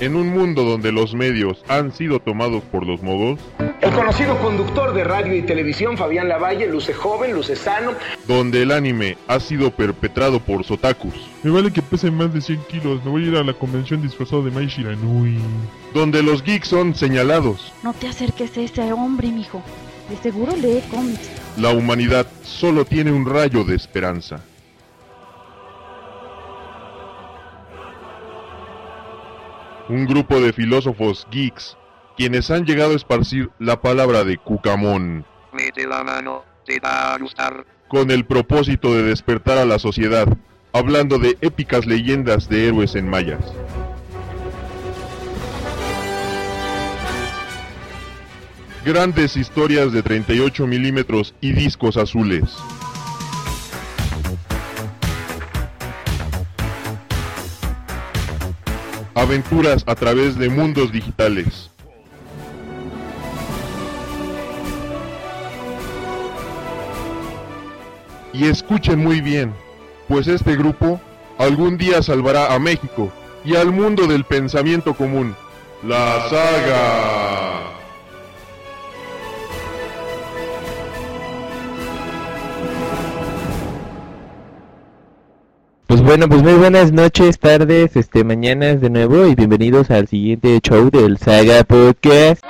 En un mundo donde los medios han sido tomados por los mogos, el conocido conductor de radio y televisión, Fabián Lavalle, luce joven, luce sano. Donde el anime ha sido perpetrado por sotakus. Me vale que pese más de 100 kilos, me voy a ir a la convención disfrazado de Mai Shiranui. Donde los geeks son señalados. No te acerques a ese hombre, mijo. De seguro lee cómics. La humanidad solo tiene un rayo de esperanza. Un grupo de filósofos geeks, quienes han llegado a esparcir la palabra de Cucamón. Mete la mano, te va a gustar. Con el propósito de despertar a la sociedad, hablando de épicas leyendas de héroes en mayas. Grandes historias de 38 milímetros y discos azules. Aventuras a través de mundos digitales. Y escuchen muy bien, pues este grupo algún día salvará a México y al mundo del pensamiento común. La Saga. Pues bueno, pues muy buenas noches, tardes, mañanas de nuevo y bienvenidos al siguiente show del Saga Podcast.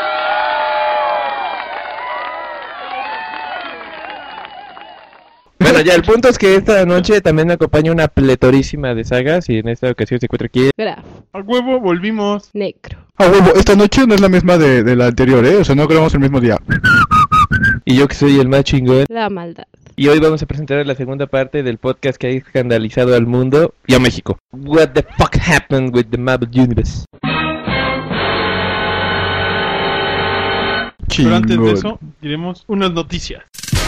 Bueno, ya el punto es que esta noche también me acompaña una pletorísima de sagas y en esta ocasión se encuentra aquí Graf. A huevo, volvimos. Necro. A huevo, esta noche no es la misma de la anterior, o sea, no grabamos el mismo día. y yo que soy el más chingón. La maldad. Y hoy vamos a presentar la segunda parte del podcast que ha escandalizado al mundo y a México. What the fuck happened with the Marvel Universe? Pero antes de eso, diremos unas noticias.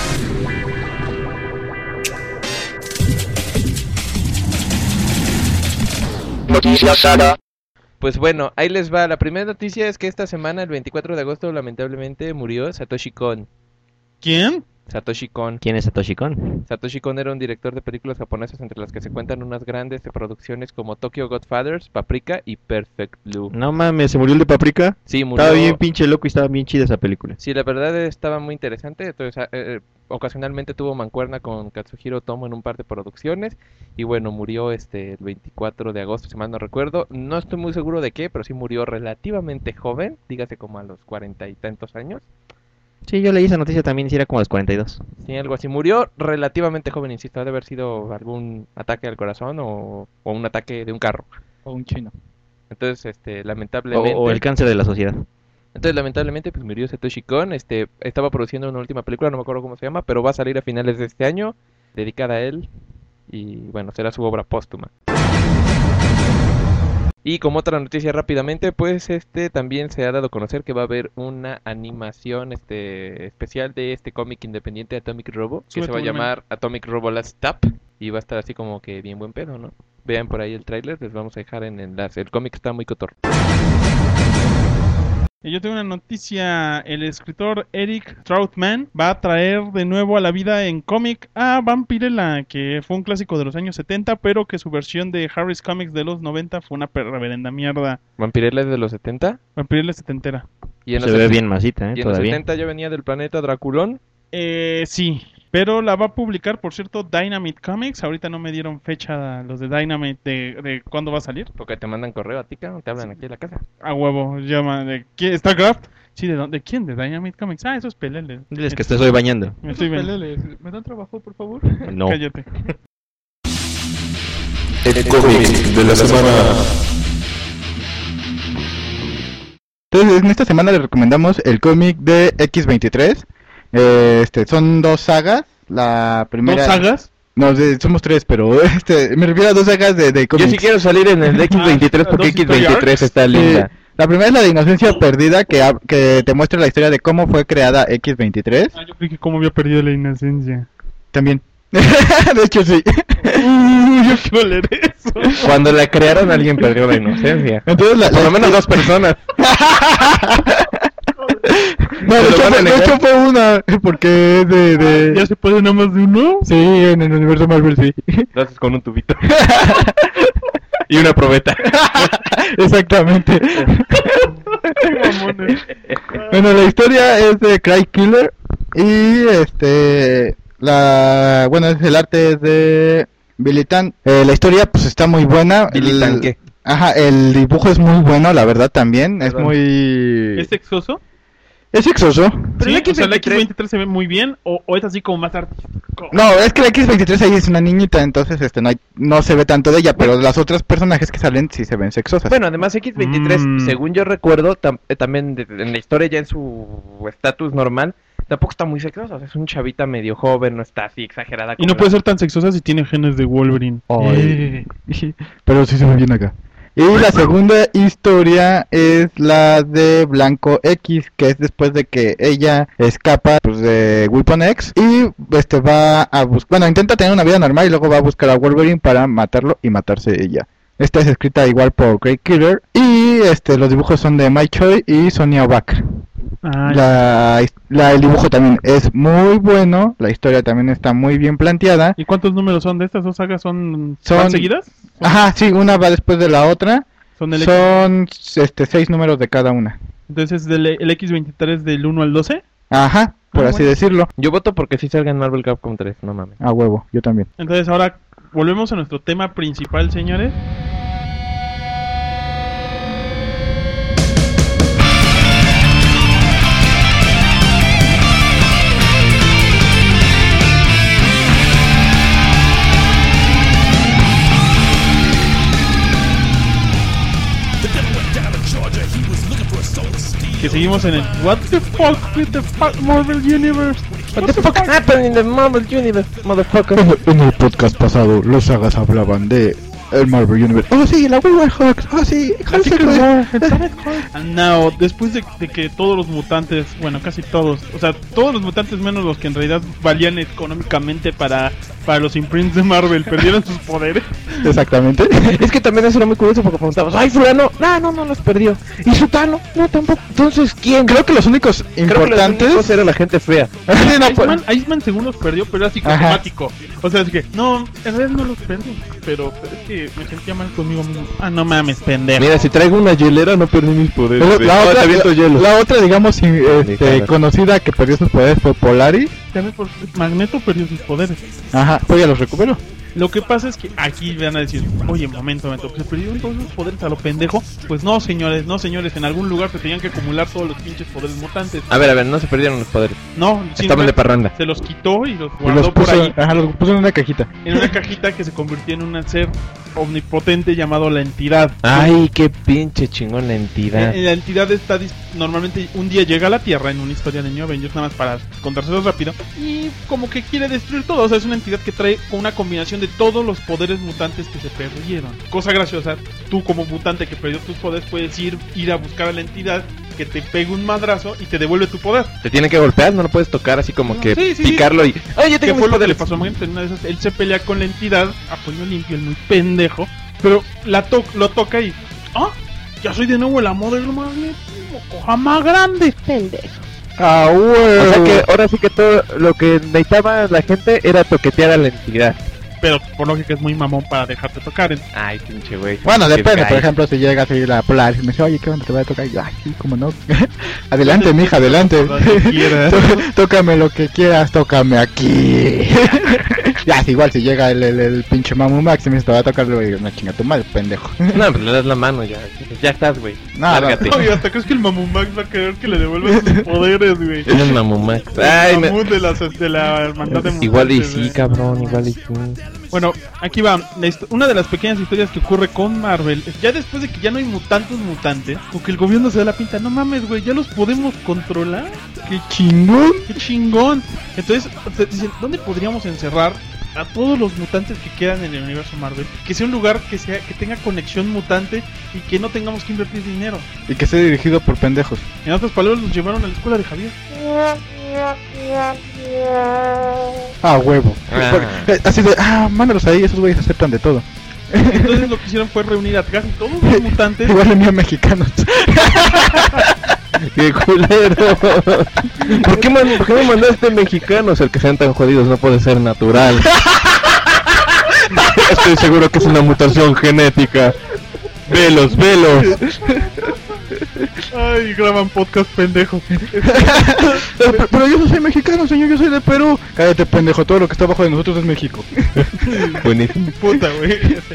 Noticias Saga. Pues bueno, ahí les va. La primera noticia es que esta semana, el 24 de agosto, lamentablemente murió Satoshi Kon. ¿Quién? Satoshi Kon. ¿Quién es Satoshi Kon? Satoshi Kon era un director de películas japonesas entre las que se cuentan unas grandes producciones como Tokyo Godfathers, Paprika y Perfect Blue. No mames, ¿se murió el de Paprika? Sí, murió. Estaba bien pinche loco y estaba bien chida esa película. Sí, la verdad estaba muy interesante. Entonces, ocasionalmente tuvo mancuerna con Katsuhiro Otomo en un par de producciones. Y bueno, murió el 24 de agosto, si mal no recuerdo. No estoy muy seguro de qué, pero sí murió relativamente joven. Dígase como a los 40 y tantos años. Sí, yo leí esa noticia también, si era como a los 42. Sí, algo así. Murió relativamente joven, insisto. Ha de haber sido algún ataque al corazón o un ataque de un carro. O un chino. Entonces, lamentablemente... O el cáncer de la sociedad. Entonces, lamentablemente, pues murió Satoshi Kon. Estaba produciendo una última película, no me acuerdo cómo se llama, pero va a salir a finales de este año, dedicada a él. Y bueno, será su obra póstuma. Y como otra noticia rápidamente, pues también se ha dado a conocer que va a haber una animación especial de este cómic independiente Atomic Robo, que se va a llamar Atomic Robo Last Stop, y va a estar así como que bien buen pedo, ¿no? Vean por ahí el tráiler, les vamos a dejar en enlace. El cómic está muy cotorro. Y yo tengo una noticia. El escritor Eric Troutman va a traer de nuevo a la vida en cómic a Vampirella, que fue un clásico de los años 70, pero que su versión de Harris Comics de los 90 fue una reverenda mierda. ¿Vampirella es de los 70? Vampirella es setentera. Y en Se ve bien masita, ¿Y en todavía. los 70 ya venía del planeta Draculón? Sí, pero la va a publicar, por cierto, Dynamite Comics. Ahorita no me dieron fecha los de Dynamite de cuándo va a salir. Porque te mandan correo a ti, cabrón, te hablan aquí en la casa. A huevo, llama de ¿quién? ¿StarCraft? Sí, ¿de quién? ¿De Dynamite Comics? Ah, eso es Pelele. Diles que te estoy bañando. Me estoy Pelele. ¿Me dan trabajo, por favor? No. Cállate. El cómic de la semana. Entonces, en esta semana les recomendamos el cómic de X23. Son dos sagas. La primera... ¿Dos sagas? No, somos tres, pero me refiero a dos sagas de cómics. Yo sí quiero salir en el X23 porque X23 está linda. La primera es la de Inocencia Perdida, que te muestra la historia de cómo fue creada X23. Yo creí que cómo había perdido la inocencia. También. De hecho, sí. Yo quiero leer eso. Cuando la crearon alguien perdió la inocencia. Entonces, por lo menos dos personas. No, de hecho fue una, porque es de... ¿Ya se puede nada más de uno? Sí, en el universo Marvel sí. Lo haces con un tubito. Y una probeta. Exactamente. Bueno, la historia es de Cry Killer y bueno, el arte es de Billy Tan. La historia pues está muy buena. Billy Tan, ¿qué? Ajá, el dibujo es muy bueno, la verdad también. Es muy... ¿Es sexoso? Es sexoso. Pero ¿sí? O sea, la X23 se ve muy bien o es así como más artístico. No, es que la X23 ahí es una niñita, entonces no se ve tanto de ella, pero las otras personajes que salen sí se ven sexosas. Bueno, además X23, según yo recuerdo, también en la historia ya en su estatus normal, tampoco está muy sexosa, o sea, es un chavita medio joven, no está así exagerada. Y no puede ser tan sexosa si tiene genes de Wolverine. Pero sí se ve bien acá. Y la segunda historia es la de Blanco X, que es después de que ella escapa pues, de Weapon X y va a buscar, bueno, intenta tener una vida normal y luego va a buscar a Wolverine para matarlo y matarse ella. Esta es escrita igual por Cry Killer y los dibujos son de Mike Choi y Sonia Obak. El dibujo también es muy bueno, la historia también está muy bien planteada. ¿Y cuántos números son de estas dos sagas? ¿Son seguidas? Ajá, sí, una va después de la otra. Son 6 números de cada una. Entonces, el X23 del 1 al 12. Ajá, por así decirlo. Yo voto porque sí salga en Marvel Capcom 3, no mames. A huevo, yo también. Entonces, ahora volvemos a nuestro tema principal, señores. Que seguimos en el What the fuck with the Marvel Universe. What the fuck happened in the Marvel Universe, motherfucker. En el podcast pasado, los sagas hablaban de el Marvel Universe. Oh sí, la Wolverhawks. Oh sí, And now, después de que todos los mutantes, bueno, casi todos, o sea, todos los mutantes menos los que en realidad valían económicamente para los imprints de Marvel, perdieron sus poderes. Exactamente. Es que también eso era muy curioso porque preguntabas, ay, fulano, no los perdió. Y Sutano, no, tampoco. Entonces, ¿quién? Creo que los únicos importantes era la gente fea. Iceman según los perdió, pero era psicosomático. O sea, es que, no, en realidad no los perdí, pero es que me sentía mal conmigo mismo. Ah, no mames, pendejo. Mira, si traigo una hielera no perdí mis poderes. La otra, digamos, conocida que perdió sus poderes fue Polaris. También por Magneto perdió sus poderes. Ajá, pues ya los recuperó. Lo que pasa es que aquí van a decir, oye, momento, ¿se perdieron todos los poderes a lo pendejo? Pues no, señores, en algún lugar se tenían que acumular todos los pinches poderes mutantes. A ver, no se perdieron los poderes. No, estaban de parranda. Se los quitó y los guardó por ahí. Ajá, los puso en una cajita. En una cajita que se convirtió en un ser omnipotente llamado la Entidad. Ay, qué pinche chingón la Entidad. La Entidad está normalmente un día llega a la Tierra en una historia de New Avengers, nada más para contárselos rápido, y como que quiere destruir todo. O sea, es una entidad que trae una combinación de todos los poderes mutantes que se perdieron. Cosa graciosa, tú como mutante que perdió tus poderes puedes ir a buscar a la entidad que te pegue un madrazo y te devuelve tu poder. Te tiene que golpear, no lo puedes tocar así como que picarlo y... ¡Ay, ya tengo mis poderes! ¿Qué fue lo que le pasó a Magneto? En una de esas, él se pelea con la entidad a puño limpio, el muy pendejo, pero lo toca y... ¡Ah! Ya soy de nuevo el Model Magnetismo, coja más grande. Pendejo. Ah, bueno. O sea que ahora sí que todo lo que necesitaba la gente era toquetear a la entidad. Pero por lógica es muy mamón para dejarte tocar. Ay, pinche güey. Bueno, depende, por ejemplo, si llegas a ir a Polar y me dice, oye, ¿qué onda te voy a tocar? Y yo, ay, sí, cómo no. Adelante, mija, adelante. Tócame lo que quieras, tócame aquí. Ya, igual si llega el pinche Mamu Max y me dice, te va a tocar, le digo, no chinga tu madre, pendejo. No, pero le das la mano ya. Ya estás, güey. Lárgate. Oye, hasta crees que el Mamu Max va a querer que le devuelvan sus poderes, güey. Es el Mamu Max. Ay, el Mamu de la hermandad de mutantes. Igual y sí, cabrón, igual y sí. Bueno, aquí va, una de las pequeñas historias que ocurre con Marvel, ya después de que ya no hay mutantes, porque el gobierno se da la pinta, no mames, güey, ya los podemos controlar. ¡Qué chingón! Entonces, dicen, ¿dónde podríamos encerrar a todos los mutantes que quedan en el universo Marvel? Que sea un lugar que tenga conexión mutante y que no tengamos que invertir dinero. Y que sea dirigido por pendejos. En otras palabras, los llevaron a la escuela de Javier. Huevo. Así de, mándalos ahí, esos güeyes aceptan de todo. Entonces lo que hicieron fue reunir a casi todos los mutantes. Igual envían mexicanos. ¡Qué culero! ¿Por qué me mandaste mexicanos? El que sean tan jodidos no puede ser natural. Estoy seguro que es una mutación genética. Velos. Ay, graban podcast pendejos. Pero yo no soy mexicano, señor, yo soy de Perú. Cállate, pendejo, todo lo que está abajo de nosotros es México. Buenísimo. Puta, güey.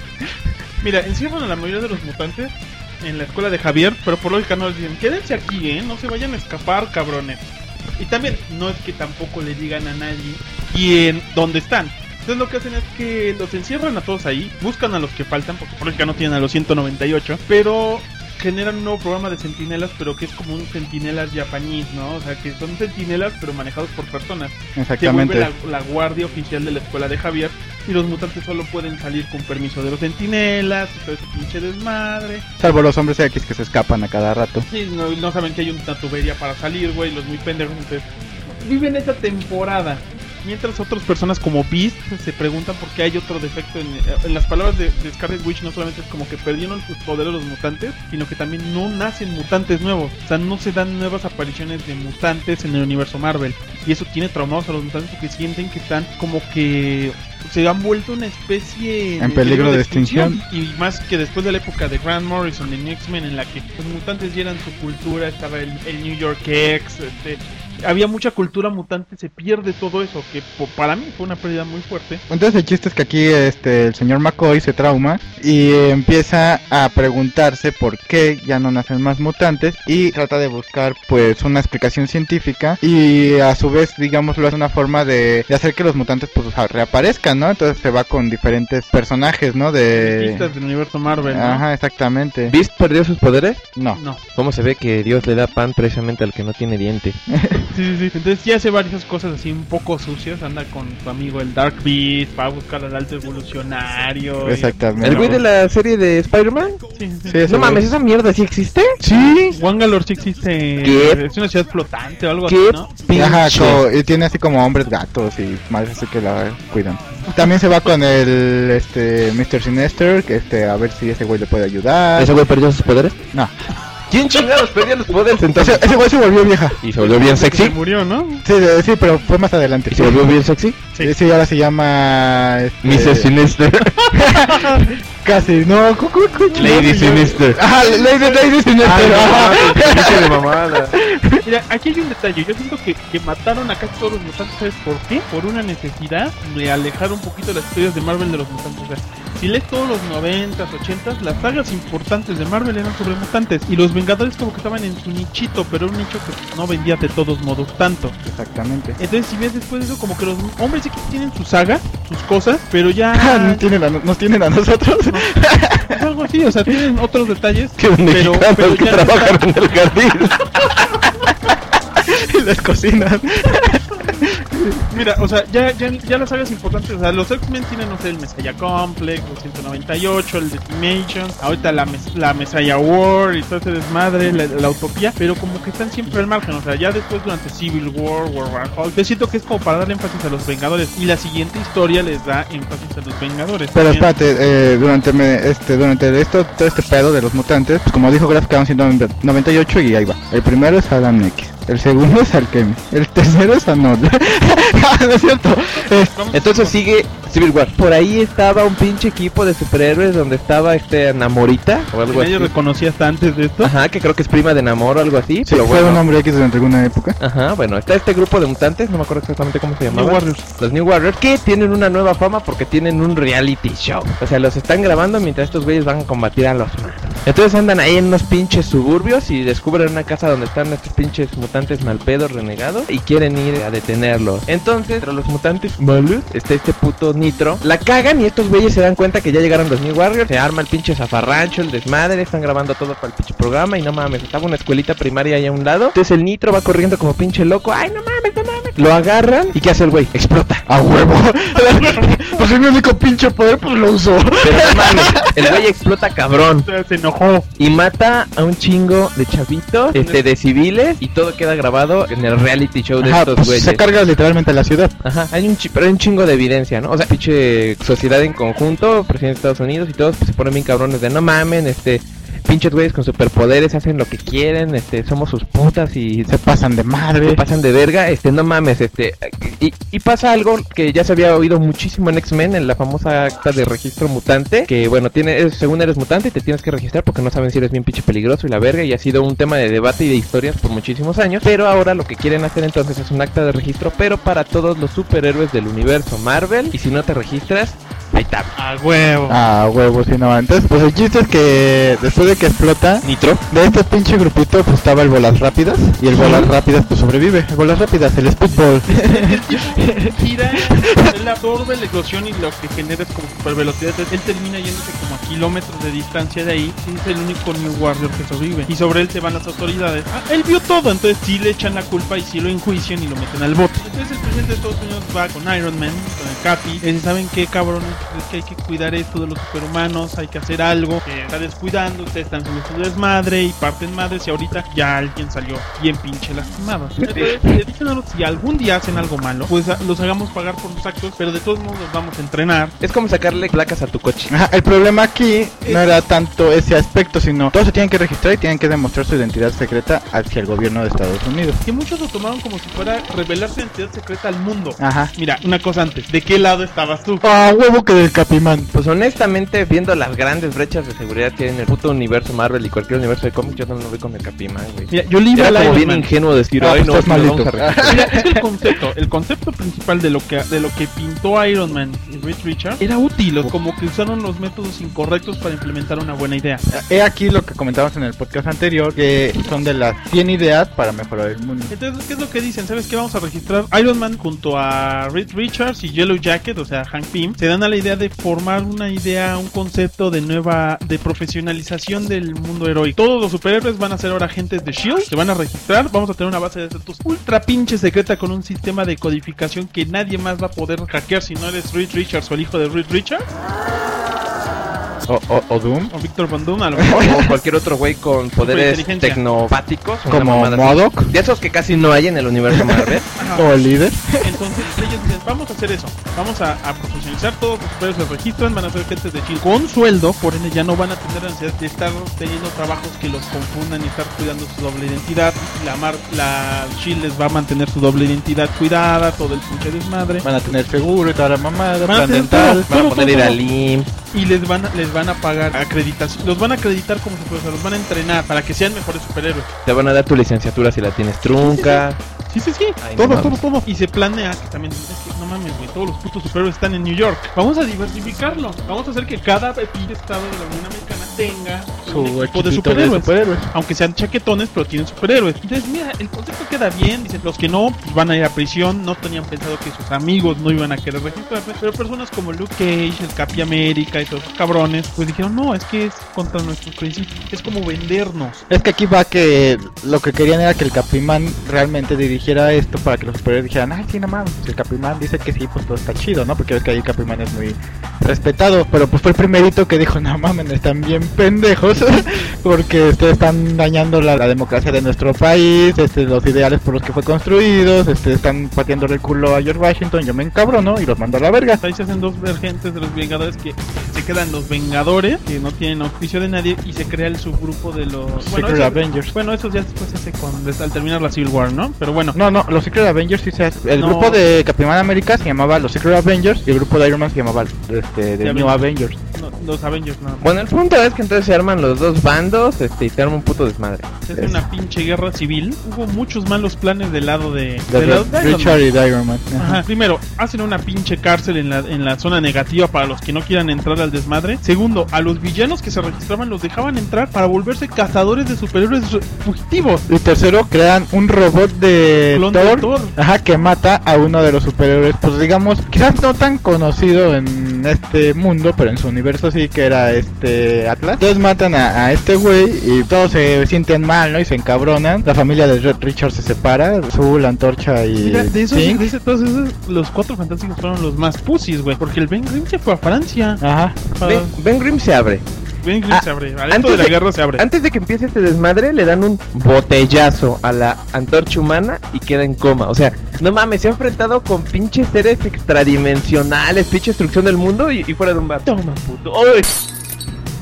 Mira, encierran a la mayoría de los mutantes en la escuela de Javier, pero por lógica no les dicen, quédense aquí, no se vayan a escapar, cabrones. Y también no es que tampoco le digan a nadie dónde están. Entonces lo que hacen es que los encierran a todos ahí, buscan a los que faltan, porque por lógica no tienen a los 198, pero generan un nuevo programa de centinelas, pero que es como un centinelas japonés, ¿no? O sea, que son centinelas, pero manejados por personas. Exactamente. Se vuelve la guardia oficial de la escuela de Javier, y los mutantes solo pueden salir con permiso de los centinelas, y todo ese pinche desmadre. Salvo los hombres X que se escapan a cada rato. Sí, no saben que hay una tubería para salir, güey, los muy pendejos, entonces viven esa temporada. Mientras otras personas como Beast se preguntan por qué hay otro defecto en las palabras de Scarlet Witch. No solamente es como que perdieron sus poderes los mutantes, sino que también no nacen mutantes nuevos. O sea, no se dan nuevas apariciones de mutantes en el universo Marvel. Y eso tiene traumados a los mutantes porque sienten que están como que se han vuelto una especie en peligro de extinción. Y más que después de la época de Grant Morrison en X-Men, en la que los mutantes ya eran su cultura, estaba el New York X, había mucha cultura mutante, se pierde todo eso, que para mí fue una pérdida muy fuerte. Entonces el chiste es que aquí el señor McCoy se trauma y empieza a preguntarse por qué ya no nacen más mutantes y trata de buscar pues una explicación científica y a su vez, digámoslo, es una forma de hacer que los mutantes pues reaparezcan, ¿no? Entonces se va con diferentes personajes, ¿no? Del universo Marvel, ¿no? Ajá, exactamente. ¿Beast perdió sus poderes? No. ¿Cómo se ve que Dios le da pan precisamente al que no tiene diente? Sí. Entonces ya hace varias cosas así un poco sucias. Anda con su amigo el Dark Beast para buscar al alto evolucionario. Exactamente. ¿El güey de la serie de Spider-Man? Sí. No mames, ¿esa mierda sí existe? Sí. Wangalore sí existe. ¿Qué? Es una ciudad flotante o algo ¿Qué? así, ¿no? Ajá, y tiene así como hombres gatos y madres así que la cuidan. También se va con el Mr. Sinister, que a ver si ese güey le puede ayudar. ¿Ese güey perdió sus poderes? No. ¿Quién chingados perdió los poderes entonces? Ese güey se volvió vieja. ¿Y se volvió bien sexy? Se murió, ¿no? Sí, pero fue más adelante. ¿Y se volvió bien sexy? Sí, ahora se llama... Mrs. Sinister. Casi, no. Lady Sinister. Ajá, Lady Sinister. De mamada. Mira, aquí hay un detalle. Yo siento que mataron a casi todos los mutantes. ¿Sabes por qué? Por una necesidad de alejar un poquito las historias de Marvel de los mutantes. O sea, si lees todos los 90s, 80s, las sagas importantes de Marvel eran sobre mutantes. Y los Vengadores como que estaban en su nichito, pero un nicho que no vendía de todos modos tanto. Exactamente. Entonces, si ves después de eso, como que los hombres X tienen su saga, sus cosas, pero ya... nos tienen a nosotros. Es algo así, o sea, tienen otros detalles. Que mexicanos que trabajan en el jardín. Y las cocinas. Mira, o sea, ya las sagas importantes, o sea, los X-Men tienen, no sé, el Messiah Complex, los 198, el Decimation, ahorita la Messiah War y todo ese desmadre, la Utopía, pero como que están siempre al margen, o sea, ya después durante Civil War, World War Hulk, yo siento que es como para darle énfasis a los Vengadores, y la siguiente historia les da énfasis a los Vengadores. Pero espérate, durante todo este pedo de los mutantes, pues como dijo Graf, quedaron 198 y ahí va. El primero es Adam X. El segundo es Alchemy. El tercero es Anod. No es cierto. Entonces sigue Civil War. Por ahí estaba un pinche equipo de superhéroes donde estaba Namorita o algo así. ¿Nadie reconocía hasta antes de esto? Ajá, que creo que es prima de Namor o algo así. Sí, pero fue bueno. un hombre X durante alguna época. Ajá, bueno, está este grupo de mutantes, no me acuerdo exactamente cómo se llamaba. New Warriors. Los New Warriors, que tienen una nueva fama porque tienen un reality show. O sea, los están grabando mientras estos güeyes van a combatir a los malos. Entonces andan ahí en unos pinches suburbios y descubren una casa donde están estos pinches mutantes malpedos, renegados, y quieren ir a detenerlos. Entonces, entre los mutantes malos está este puto Nitro. La cagan y estos güeyes se dan cuenta que ya llegaron los New Warriors. Se arma el pinche zafarrancho, el desmadre, están grabando todo para el pinche programa y no mames, estaba una escuelita primaria ahí a un lado. Entonces el Nitro va corriendo como pinche loco. ¡Ay, no mames, no mames! Lo agarran y ¿qué hace el güey? Explota. ¡A huevo! Pues es mi único pinche poder, pues lo usó. Pero no mames, el güey explota cabrón. Se enojó. Y mata a un chingo de chavitos, de civiles, y todo queda grabado en el reality show de estos pues güeyes. se carga literalmente la ciudad. Ajá, pero hay un chingo de evidencia, ¿no? O sea, pinche sociedad en conjunto, presidente de Estados Unidos y todos pues, se ponen bien cabrones de no mamen, pinches güeyes con superpoderes hacen lo que quieren, somos sus putas y Se pasan de madre. se pasan de verga, no mames, y pasa algo que ya se había oído muchísimo en X-Men, en la famosa acta de registro mutante, que bueno, según eres mutante te tienes que registrar porque no saben si eres bien pinche peligroso y la verga, y ha sido un tema de debate y de historias por muchísimos años, pero ahora lo que quieren hacer entonces es un acta de registro, pero para todos los superhéroes del universo Marvel, y si no te registras, ahí está. A huevo. Ah, huevos, sí, no. Entonces, pues el chiste es que después de que explota Nitro. de este pinche grupito, pues estaba el Bolas Rápidas. Y el Bolas Rápidas, pues sobrevive. El Bolas Rápidas, el Speedball. Gira, él absorbe la explosión y lo que genera es como super velocidad. Entonces, él termina yéndose como a kilómetros de distancia de ahí. Y es el único New Warrior que sobrevive. Y sobre él se van las autoridades. Ah, él vio todo. Entonces, sí le echan la culpa y sí lo enjuician y lo meten al bote. Entonces, el presidente de Estados Unidos va con Iron Man, con el Capi. Y ¿saben qué, cabrones? Es que hay que cuidar esto de los superhumanos. Hay que hacer algo. Que está descuidando. Ustedes están haciendo su desmadre y parten madres. Y ahorita ya alguien salió bien pinche lastimado. Entonces, le dicen a los, si algún día hacen algo malo, pues los hagamos pagar por sus actos, pero de todos modos los vamos a entrenar. Es como sacarle placas a tu coche. Ajá, el problema aquí no era tanto ese aspecto, sino todos se tienen que registrar y tienen que demostrar su identidad secreta hacia el gobierno de Estados Unidos. Que muchos lo tomaron como si fuera revelar su identidad secreta al mundo. Ajá. Mira, una cosa antes, ¿de qué lado estabas tú? Ah, huevo que del Capimán. Pues honestamente, viendo las grandes brechas de seguridad que hay en el puto universo Marvel y cualquier universo de cómics, yo no lo veo con el Capimán, güey. Mira, yo le iba Era al como Iron bien Man. ingenuo decir, Ah, ay, pues no, estás no malito. vamos a registrar. Mira, es que el concepto principal de lo que pintó Iron Man y Reed Richards era útil, o como que usaron los métodos incorrectos para implementar una buena idea. He aquí lo que comentamos en el podcast anterior, que son de las 100 ideas para mejorar el mundo. Entonces, ¿qué es lo que dicen? ¿Sabes qué? Vamos a registrar Iron Man junto a Reed Richards y Yellow Jacket, o sea, Hank Pym. Se dan a la idea de formar una idea, un concepto de profesionalización del mundo heroico. Todos los superhéroes van a ser ahora agentes de S.H.I.E.L.D., se van a registrar, vamos a tener una base de datos ultra pinche secreta con un sistema de codificación que nadie más va a poder hackear si no eres Reed Richards o el hijo de Reed Richards. O Doom. O Victor Von Doom, a lo mejor. O cualquier otro güey con poderes Superinteligencia. tecnopáticos. una Como mamada así. MODOK. De esos que casi no hay en el universo Marvel. Ajá. O el líder. Entonces ellos dicen, vamos a hacer eso, vamos a profesionalizar, todos los superhéroes se registran, van a ser agentes de S.H.I.E.L.D. con sueldo, por ende ya no van a tener la necesidad de estar teniendo trabajos que los confundan y estar cuidando su doble identidad. La S.H.I.E.L.D. les va a mantener su doble identidad cuidada, todo el pinche desmadre. Van a tener seguro y toda la mamada, Van a plan tener dental. todo. Van a poder ir al IMSS. Y les van a pagar acreditación, los van a acreditar como superhéroes, los van a entrenar para que sean mejores superhéroes. Te van a dar tu licenciatura si la tienes trunca. Sí. Ay, no Todo. Y se planea que también, es que no mames, güey, todos los putos superhéroes están en New York. Vamos a diversificarlo. Vamos a hacer que cada pinche estado de la Unión Americana tenga Su un equipo de equipito de superhéroes. Aunque sean chaquetones, pero tienen superhéroes. Entonces, mira, el concepto queda bien. Dicen, los que no, pues van a ir a prisión. No tenían pensado que sus amigos no iban a querer registrarse. Pero personas como Luke Cage, el Capi América y todos esos cabrones, pues dijeron, no, es que es contra nuestros principios. Es como vendernos. Es que aquí va que lo que querían era que el Capimán realmente dirigiera esto para que los superhéroes dijeran, ay, sí, no mames, si el Capimán dice que sí, pues todo está chido, ¿no? Porque ves que ahí el Capimán es muy respetado, pero pues fue el primerito que dijo, no mames, están bien pendejos, porque ustedes están dañando la democracia de nuestro país, los ideales por los que fue construido, están pateándole el culo a George Washington, yo me encabrono y los mando a la verga. Ahí se hacen dos vergentes de los Vengadores, que se quedan los Vengadores, que no tienen auspicio de nadie, y se crea el subgrupo de los Secret Avengers. Bueno, eso ya después se hace al terminar la Civil War, ¿no? Pero bueno. No, los Secret Avengers sí se hace. El No. grupo de Capitán América se llamaba los Secret Avengers y el grupo de Iron Man se llamaba The New Avengers. No, los Avengers, no. Bueno, el punto es que entonces se arman los dos bandos y se arma un puto desmadre. Se hace una pinche guerra civil. Hubo muchos malos planes del lado de De lado de Iron Richard Man. y de Iron Man. Ajá. Primero, hacen una pinche cárcel en la zona negativa para los que no quieran entrar al desmadre. Segundo, a los villanos que se registraban los dejaban entrar para volverse cazadores de superhéroes fugitivos. Y tercero, crean un robot de Clon de Thor, Thor. ajá, que mata a uno de los superhéroes, pues digamos, quizás no tan conocido en este mundo, pero en su universo sí, que era Atlas. Entonces matan a este güey y todos se sienten mal, ¿no? Y se encabronan. La familia de Red Richard se separa, la Antorcha y Mira, de esos, Synch. todos esos, los Cuatro Fantásticos fueron los más pussies, güey. Porque el Ben Grimm se fue a Francia. Ajá. Ben Grimm se abre. Ben Grimm se abre. Al esto Antes de la guerra se abre. Antes de que empiece este desmadre, le dan un botellazo a la Antorcha humana y queda en coma. O sea, no mames, se ha enfrentado con pinches seres extradimensionales, pinche destrucción del mundo y fuera de un bar. Toma, puto. ¡Ay!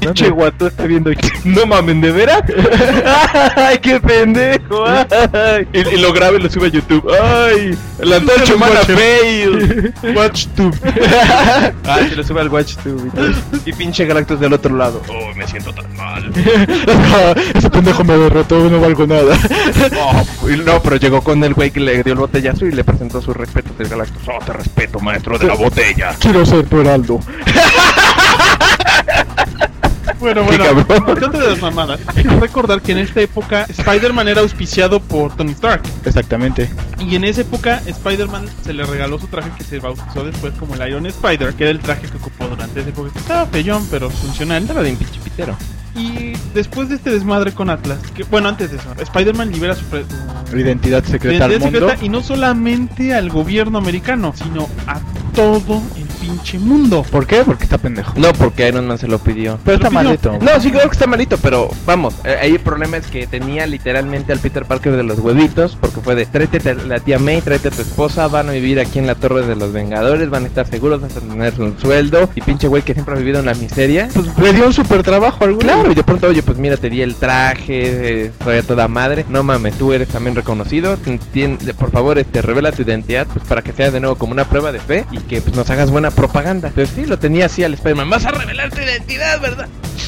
Pinche guato está viendo. No mamen, ¿de veras? ¡Ay, qué pendejo! Ay. Y lo graba y lo sube a YouTube. ¡Ay! La antorcha humana fail. WatchTube. Ay, se lo sube al WatchTube. Y pinche Galactus del otro lado. Oh, me siento tan mal. Ese pendejo me derrotó, no valgo nada. No, pero llegó con el güey que le dio el botellazo y le presentó sus respetos del Galactus. Oh, te respeto, maestro de la botella. Quiero ser tu heraldo. Bueno, importante de las mamadas. Hay que recordar que en esta época Spider-Man era auspiciado por Tony Stark. Exactamente. Y en esa época Spider-Man se le regaló su traje que se bautizó después como el Iron Spider, que era el traje que ocupó durante esa época. Estaba feyón, pero funcional. Estaba de un pinche pitero. Y después de este desmadre con Atlas, que bueno, antes de eso, Spider-Man libera su identidad secreta al mundo. Y no solamente al gobierno americano, sino a todo el pinche mundo. ¿Por qué? Porque está pendejo. No, porque Iron Man se lo pidió. Pero está malito. No, sí creo que está malito, pero vamos, ahí el problema es que tenía literalmente al Peter Parker de los huevitos, porque fue de tráete a la tía May, tráete a tu esposa, van a vivir aquí en la Torre de los Vengadores, van a estar seguros, van a tener un sueldo, y pinche güey que siempre ha vivido en la miseria. Pues le dio un super trabajo al güey. Claro, y de pronto, oye, pues mira, te di el traje, trae toda madre, no mames, tú eres también reconocido, por favor, revela tu identidad, pues para que sea de nuevo como una prueba de fe, y que pues nos hagas buena propaganda. Entonces sí, lo tenía así al Spider-Man, vas a revelar tu identidad, ¿verdad?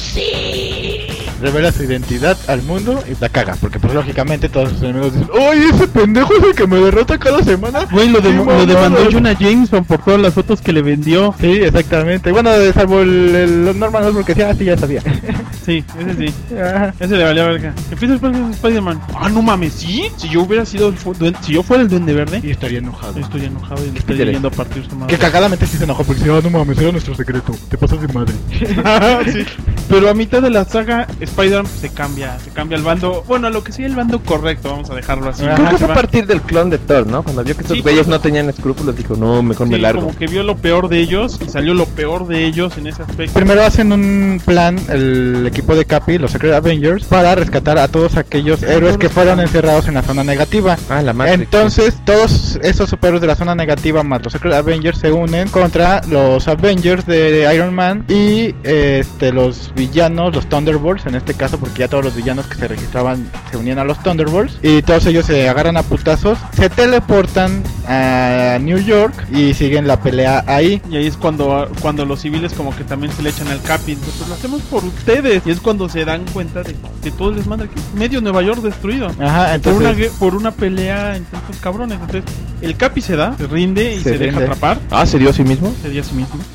Sí. Revela su identidad al mundo y la caga, porque pues lógicamente todos sus enemigos dicen, ¡oye, ese pendejo es el que me derrota cada semana! Güey, lo demandó Jonah Jameson por todas las fotos que le vendió. Sí, exactamente. Bueno, salvo el Norman Osborn que sí ya sabía. Sí, ese sí. Ese le valía verga. Empieza Spider-Man. Ah, no mames, ¿sí? Si yo hubiera sido si yo fuera el Duende Verde, y estaría enojado. Y le estaría yendo a partir su madre. Que cagadamente sí se enojó porque no mames, era nuestro secreto. Te pasas de madre. Sí. Pero a mitad de la saga Spider-Man se cambia el bando, bueno, a lo que sí el bando correcto, vamos a dejarlo así. Creo que fue a partir del clon de Thor, ¿no? Cuando vio que estos güeyes no tenían escrúpulos, dijo, no, mejor me largo. Como que vio lo peor de ellos y salió lo peor de ellos en ese aspecto. Primero hacen un plan, el equipo de Capi, los Secret Avengers, para rescatar a todos aquellos héroes que fueron encerrados en la zona negativa. La Matrix. Entonces, todos esos superhéroes de la zona negativa más los Secret Avengers se unen contra los Avengers de Iron Man y los villanos, los Thunderbolts, en este caso, porque ya todos los villanos que se registraban se unían a los Thunderbolts, y todos ellos se agarran a putazos, se teleportan a New York y siguen la pelea ahí. Y ahí es cuando los civiles como que también se le echan al Capi, entonces pues lo hacemos por ustedes, y es cuando se dan cuenta de todo el desmadre que medio Nueva York destruido. Ajá, entonces por una pelea entre estos cabrones. Entonces el Capi se rinde y se deja atrapar. ¿Se dio a sí mismo? Se dio a sí mismo.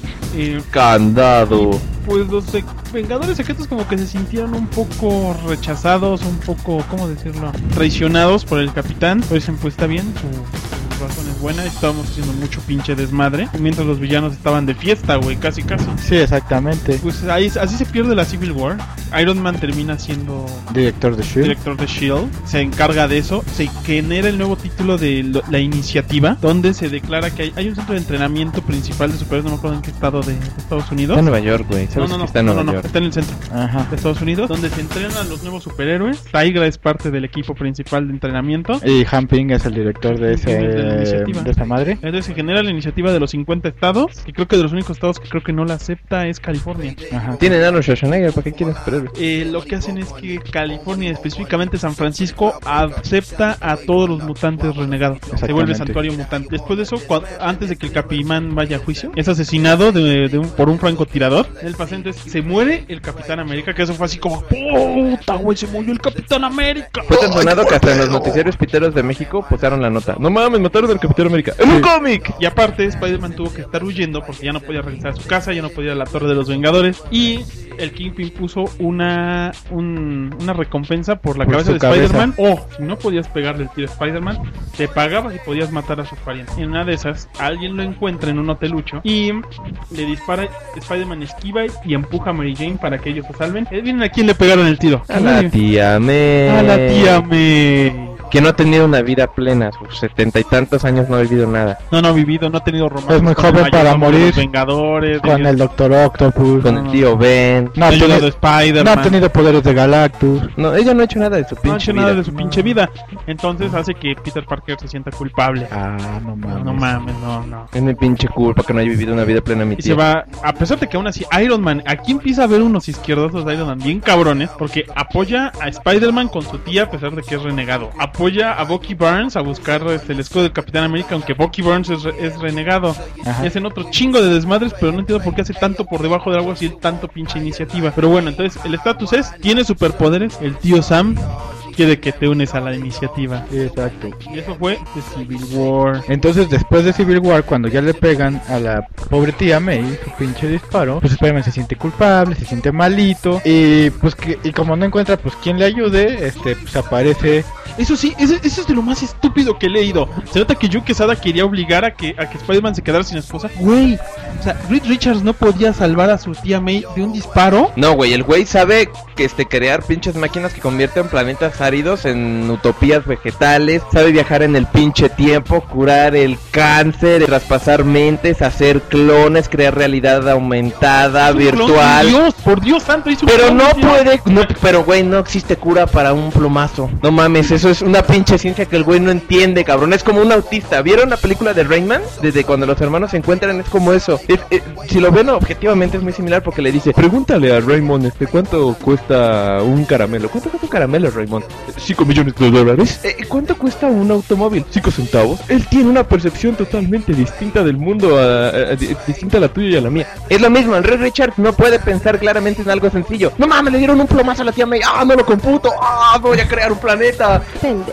Candado. Pues los Vengadores Secretos como que se sintieron un poco rechazados, un poco, ¿cómo decirlo?, traicionados por el Capitán. Pues está bien, su razón es buena, estábamos haciendo mucho pinche desmadre, mientras los villanos estaban de fiesta, güey, casi. Sí, exactamente. Pues así se pierde la Civil War. Iron Man termina siendo director de S.H.I.E.L.D. Se encarga de eso, se genera el nuevo título de la iniciativa, donde se declara que hay un centro de entrenamiento principal de superhéroes, no me acuerdo en qué estado de Estados Unidos. Está en Nueva York, güey. No, está en el centro de Estados Unidos, donde se entrenan a los nuevos superhéroes. Tigra es parte del equipo principal de entrenamiento. Y Han Ping es el director de esa madre. Entonces se genera la iniciativa de los 50 estados, que creo que de los únicos estados que creo que no la acepta es California. Tienen a los Schwarzenegger, ¿para qué quieren superhéroes? Lo que hacen es que California, específicamente San Francisco, acepta a todos los mutantes renegados. Se vuelve santuario mutante. Después de eso, antes de que el Capimán vaya a juicio, es asesinado por un francotirador. El paciente se muere el Capitán América, que eso fue así como puta, güey, se murió el Capitán América. Fue tan sonado que hasta en los noticiarios piteros de México posaron la nota. No mames, mataron al Capitán América en un cómic. Y aparte, Spider-Man tuvo que estar huyendo porque ya no podía regresar a su casa, ya no podía ir a la Torre de los Vengadores, y el Kingpin puso una recompensa por la cabeza de Spider-Man, o si no podías pegarle el tiro a Spider-Man, te pagabas y podías matar a sus parientes. En una de esas, alguien lo encuentra en un hotelucho y le dispara. Spider-Man esquiva y empuja a Mary Jane para que ellos se salven. Miren a quién le pegaron el tiro. A la tía May. que no ha tenido una vida plena, sus 70 y tantos años no ha vivido nada. No ha vivido, no ha tenido romance. Es muy con el joven para mayordomo de morir. los Vengadores, Con el Doctor Octopus. Con el tío Ben. No ha ayudado tenido, Spider-Man. no ha tenido poderes de Galactus. No, ella no ha hecho nada de su No ha pinche hecho vida. nada de su pinche vida. Entonces hace que Peter Parker se sienta culpable. Ah, no mames. No mames, no. Es mi pinche culpa que no haya vivido una vida plena mi Y tía. se va, a pesar de que aún así Iron Man, aquí empieza a haber unos izquierdosos de Iron Man bien cabrones, porque apoya a Spider-Man con su tía a pesar de que es renegado. Apoya a Bucky Barnes a buscar el escudo del Capitán América, aunque Bucky Barnes es renegado. Ajá. Y hacen otro chingo de desmadres, pero no entiendo por qué hace tanto por debajo del agua si él tanto pinche iniciativa. Pero bueno, entonces el estatus es, tiene superpoderes, el tío Sam quiere que te unes a la iniciativa. Exacto. Y eso fue de Civil War. Entonces, después de Civil War, cuando ya le pegan a la pobre tía May su pinche disparo, pues Spider-Man se siente culpable, se siente malito, y pues y como no encuentra pues quien le ayude, pues aparece. Eso sí, eso es de lo más estúpido que he leído. Se nota que Joe Quesada quería obligar a que Spider-Man se quedara sin esposa. Güey, o sea, Reed Richards no podía salvar a su tía May de un disparo. No, güey, el güey sabe que crear pinches máquinas que convierten planetas áridos en utopías vegetales, sabe viajar en el pinche tiempo, curar el cáncer, traspasar mentes, hacer clones, crear realidad aumentada, virtual. Por Dios santo, hizo un Pero clon, no tío. puede, pero güey, no existe cura para un plumazo. No mames, eso es una pinche ciencia que el güey no entiende, cabrón. Es como un autista. ¿Vieron la película de Rayman? Desde cuando los hermanos se encuentran es como eso. Si lo ven objetivamente es muy similar porque le dice, pregúntale a Raymond, ¿cuánto cuesta un caramelo? ¿Cuánto cuesta un caramelo, Raymond? 5 millones de dólares. ¿Cuánto cuesta un automóvil? 5 centavos. Él tiene una percepción totalmente distinta del mundo, distinta a la tuya y a la mía. Es lo mismo, el Red Richard no puede pensar claramente en algo sencillo. No mames, le dieron un plomazo a la tía May. ¡Ah, no lo computo! ¡Ah, voy a crear un planeta! Pendejo.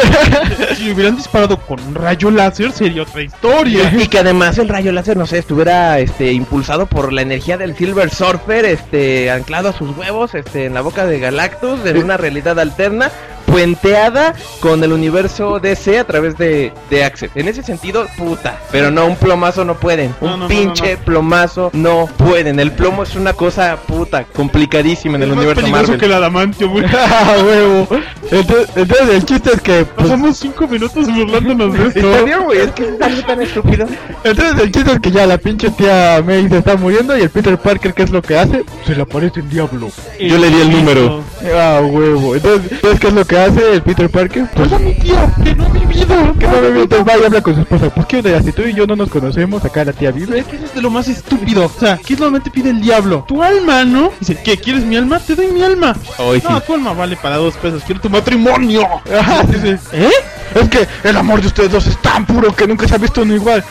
Si hubieran disparado con un rayo láser sería otra historia. Y que además el rayo láser, no sé, estuviera impulsado por la energía del Silver Surfer, anclado a sus huevos, en la boca de Galactus, en una realidad alterna, puenteada con el universo DC a través de Access. En ese sentido, puta. Pero no, un plomazo no pueden. Un pinche plomazo no pueden. El plomo es una cosa puta, complicadísima en el universo más peligroso Marvel. que el adamantio, güey. ¡Ah, huevo! Entonces el chiste es que pasamos 5 minutos burlándonos de esto. Está bien, güey, es que es algo tan estúpido. Entonces el chiste es que ya la pinche tía May se está muriendo y el Peter Parker, ¿qué es lo que hace? Se le aparece el diablo. Yo le di el número. Ah, huevo. Entonces, ¿qué es lo que hace el Peter Parker? Pues a mi tía, que no ha vivido. que no me vive, entonces va y habla con su esposa. Pues qué onda, si tú y yo no nos conocemos, acá la tía vive. Es que eso es de lo más estúpido. O sea, ¿qué es lo que te pide el diablo? Tu alma, ¿no? Dice, ¿qué? ¿Quieres mi alma? Te doy mi alma. Ay, No, sí. tu alma vale para 2 pesos. Quiero tu matrimonio. Ajá, Dices, ¿eh? Es que el amor de ustedes dos es tan puro que nunca se ha visto uno igual.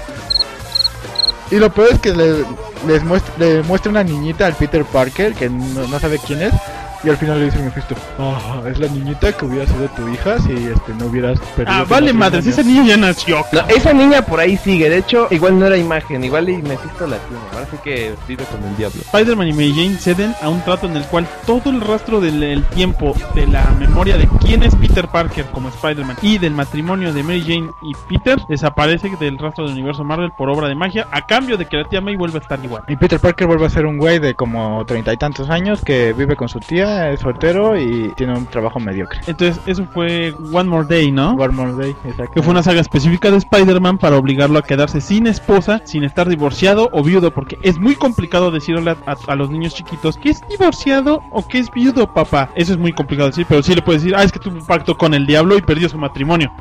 Y lo peor es que le muestra una niñita al Peter Parker que no sabe quién es. Y al final le dice Mephisto, es la niñita que hubiera sido tu hija si no hubieras perdido tu vale madres, esa niña ya nació. No, esa niña por ahí sigue. De hecho, igual no era imagen. Igual y Mephisto la tiene. Ahora sí que vive con el diablo. Spider-Man y Mary Jane ceden a un trato en el cual todo el rastro del tiempo de la memoria de quién es Peter Parker como Spider-Man y del matrimonio de Mary Jane y Peter desaparece del rastro del universo Marvel por obra de magia a cambio de que la tía May vuelva a estar igual. Y Peter Parker vuelve a ser un güey de como 30 y tantos años que vive con su tía, es soltero y tiene un trabajo mediocre. Entonces eso fue One More Day, ¿no? One More Day, exacto. Que fue una saga específica de Spider-Man para obligarlo a quedarse sin esposa, sin estar divorciado o viudo, porque es muy complicado decirle a los niños chiquitos que es divorciado o que es viudo, papá. Eso es muy complicado decir, pero sí le puedes decir, es que tuvo un pacto con el diablo y perdió su matrimonio.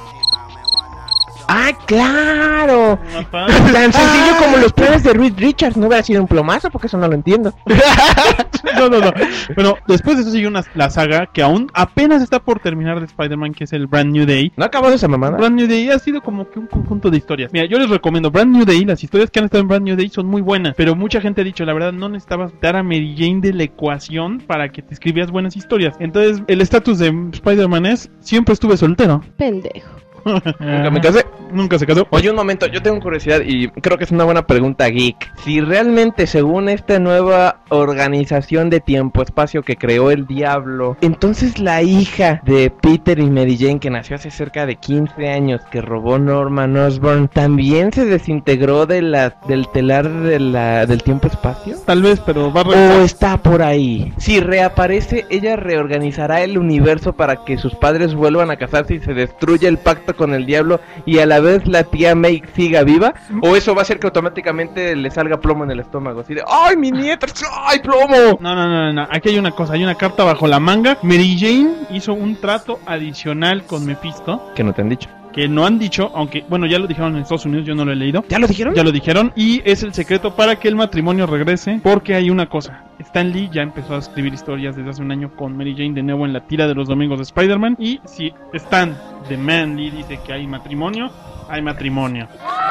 ¡Ah, claro! Papá. Tan sencillo como los planes de Reed Richards. No hubiera sido un plomazo porque eso no lo entiendo. No. Bueno, después de eso sigue la saga que aún apenas está por terminar de Spider-Man, que es el Brand New Day. ¿No ha acabado esa mamada? Brand New Day ha sido como que un conjunto de historias. Mira, yo les recomiendo Brand New Day. Las historias que han estado en Brand New Day son muy buenas, pero mucha gente ha dicho, la verdad, no necesitabas dar a Mary Jane de la ecuación para que te escribieras buenas historias. Entonces, el estatus de Spider-Man es, siempre estuve soltero. Pendejo. Nunca me casé. Nunca se casó. Oye, un momento, yo tengo curiosidad y creo que es una buena pregunta geek. Si realmente, según esta nueva organización de tiempo-espacio que creó el diablo, entonces la hija de Peter y Mary Jane, que nació hace cerca de 15 años, que robó Norman Osborn, ¿también se desintegró del telar del tiempo-espacio? Tal vez, pero va a ¿O regresar. está por ahí? Si reaparece, ella reorganizará el universo para que sus padres vuelvan a casarse y se destruya el pacto con el diablo y a la vez la tía May siga viva. ¿O eso va a hacer que automáticamente le salga plomo en el estómago? Así de, ¡ay, mi nieta! ¡Ay, plomo! No. Aquí hay una cosa, hay una carta bajo la manga. Mary Jane hizo un trato adicional con Mephisto. Que no te han dicho. Que no han dicho, aunque, bueno, ya lo dijeron en Estados Unidos, yo no lo he leído. ¿Ya lo dijeron? Ya lo dijeron, y es el secreto para que el matrimonio regrese, porque hay una cosa. Stan Lee ya empezó a escribir historias desde hace un año con Mary Jane de nuevo en la tira de los domingos de Spider-Man, y si Stan The Man Lee dice que hay matrimonio, hay matrimonio.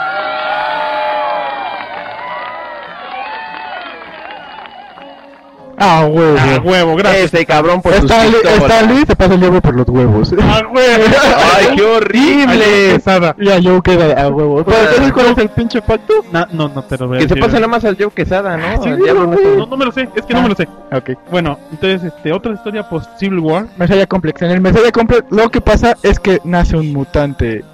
Ah, huevo. A huevo, gracias. Ese cabrón por sus Stan pistolas. Lee se pasa el huevo por los huevos. A huevo. ¡Ay, qué horrible! Ya yo queda a huevo. ¿Pero sabes cuál es el pinche pacto? No te lo voy a Que se decir. pase nada más al Joe Quesada, ¿no? Sí, Al diablo no güey. No me lo sé, es que no me lo sé. Ok. Bueno, entonces, otra historia post Civil War. Messiah Complex. En el Messiah Complex lo que pasa es que nace un mutante.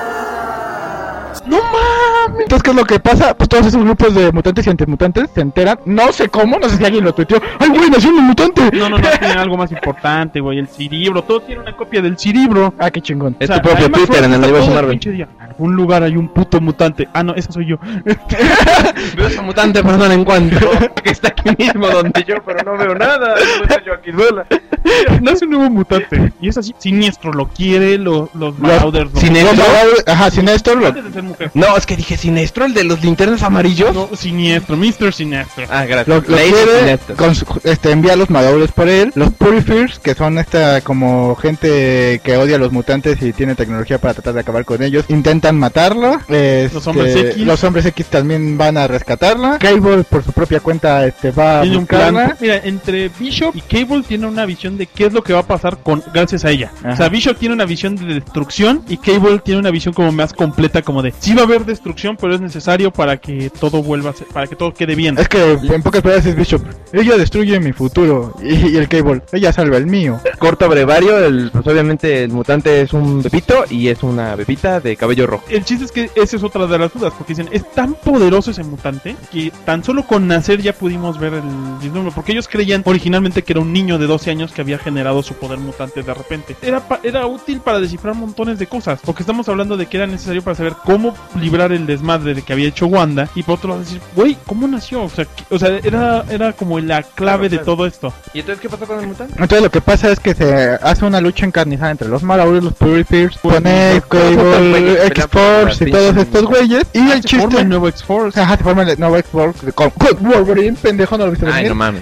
¡No mames! Entonces, ¿qué es lo que pasa? Pues todos esos grupos de mutantes y antimutantes se enteran. No sé cómo, no sé si alguien lo tuiteó. ¡Ay, güey, nació un mutante! No, tiene algo más importante, güey, el cerebro. Todo tiene una copia del cerebro. Ah, qué chingón. Es tu propio además, Twitter en el está universo todo Marvel. pinche día. En algún lugar hay un puto mutante. Ah, no, ese soy yo. Veo esa mutante, perdón, en cuanto que está aquí mismo donde yo, pero no veo nada. No estoy yo aquí sola. Nace un nuevo mutante. Y es así, Siniestro lo quiere, los Marauders lo ¿Sinestro? Ajá, Sinestro. Antes de ser mujer. No, es que dije Sinestro, el de los linternas amarillos. No, Siniestro, Mr. Siniestro. Ah, gracias. Lo Lady quiere, Sinestro. envía a los Marauders por él. Los Purifiers, que son esta como gente que odia a los mutantes y tiene tecnología para tratar de acabar con ellos, intentan matarlo. Los Hombres X. Los Hombres X también van a rescatarla. Cable por su propia cuenta va a Tiene un plan. buscarla. Mira, entre Bishop y Cable tiene una visión de qué es lo que va a pasar gracias a ella. Ajá. O sea, Bishop tiene una visión de destrucción y Cable tiene una visión como más completa, como de sí va a haber destrucción, pero es necesario para que todo vuelva a ser, para que todo quede bien. Es que en pocas palabras es Bishop. Ella destruye mi futuro. Y el Cable, ella salva el mío. Corto brevario, pues obviamente el mutante es un bebito y es una bebita de cabello rojo. El chiste es que esa es otra de las dudas, porque dicen, es tan poderoso ese mutante que tan solo con nacer ya pudimos ver el vislumbre, porque ellos creían originalmente que era un niño de 12 años que había generado su poder mutante de repente. Era útil para descifrar montones de cosas, porque estamos hablando de que era necesario para saber cómo librar el desmadre de que había hecho Wanda, y por otro lado decir, güey, ¿cómo nació? O sea, era como la clave de todo esto. ¿Y entonces qué pasó con el mutante? Entonces lo que pasa es que se hace una lucha encarnizada entre los Marauders, los Purifiers, Connect, Cable, X-Force y todos estos güeyes. Y el Se forma chiste... el nuevo X-Force. Ajá, se forma el nuevo X-Force con Wolverine, pendejo, no lo viste Ay, venir. no mames.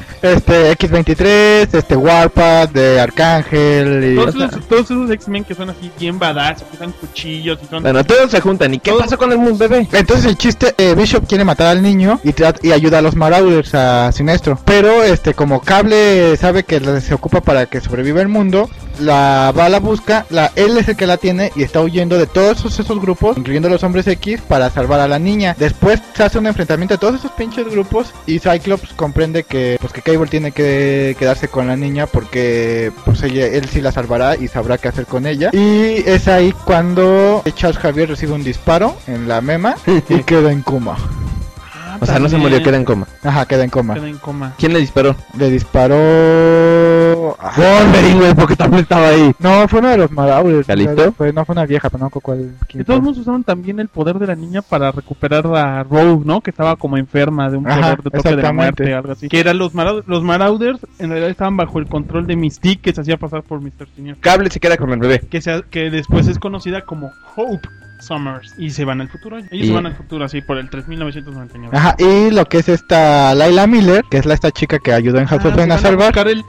X-23, Warpath, de Arcángel y... Todos esos X-Men que son así bien badass, que usan cuchillos y son... Bueno, todos se juntan. ¿Y qué pasó con el bebé? Entonces el chiste, Bishop quiere matar al niño y ayuda a los Marauders a Sinestro. Pero como Cable sabe que se ocupa para que sobreviva el mundo, la busca, él es el que la tiene y está huyendo de todos esos grupos, incluyendo los Hombres X, para salvar a la niña. Después se hace un enfrentamiento de todos esos pinches grupos y Cyclops comprende que Cable tiene que quedarse con la niña porque pues él sí la salvará y sabrá qué hacer con ella. Y es ahí cuando Charles Xavier recibe un disparo en la mema y queda en coma. O sea, no se murió, queda en coma. Ajá, queda en coma. Queda en coma. ¿Quién le disparó? Le disparó... Wolverine, güey, porque también estaba ahí. No, fue uno de los Marauders. ¿Calisto? No fue una vieja, pero no con cuál. De todos modos usaron también el poder de la niña para recuperar a Rogue, ¿no? Que estaba como enferma de un poder de toque de la muerte, algo así. Que eran los Marauders, en realidad estaban bajo el control de Mystique, que se hacía pasar por Mr. Siniestro. Cable se queda con el bebé. Que después es conocida como Hope Summers. Y se van al futuro. Ellos se van al futuro, así, por el 3999. Ajá, y lo que es esta Layla Miller, que es esta chica que ayudó en House of M a salvar. Buscar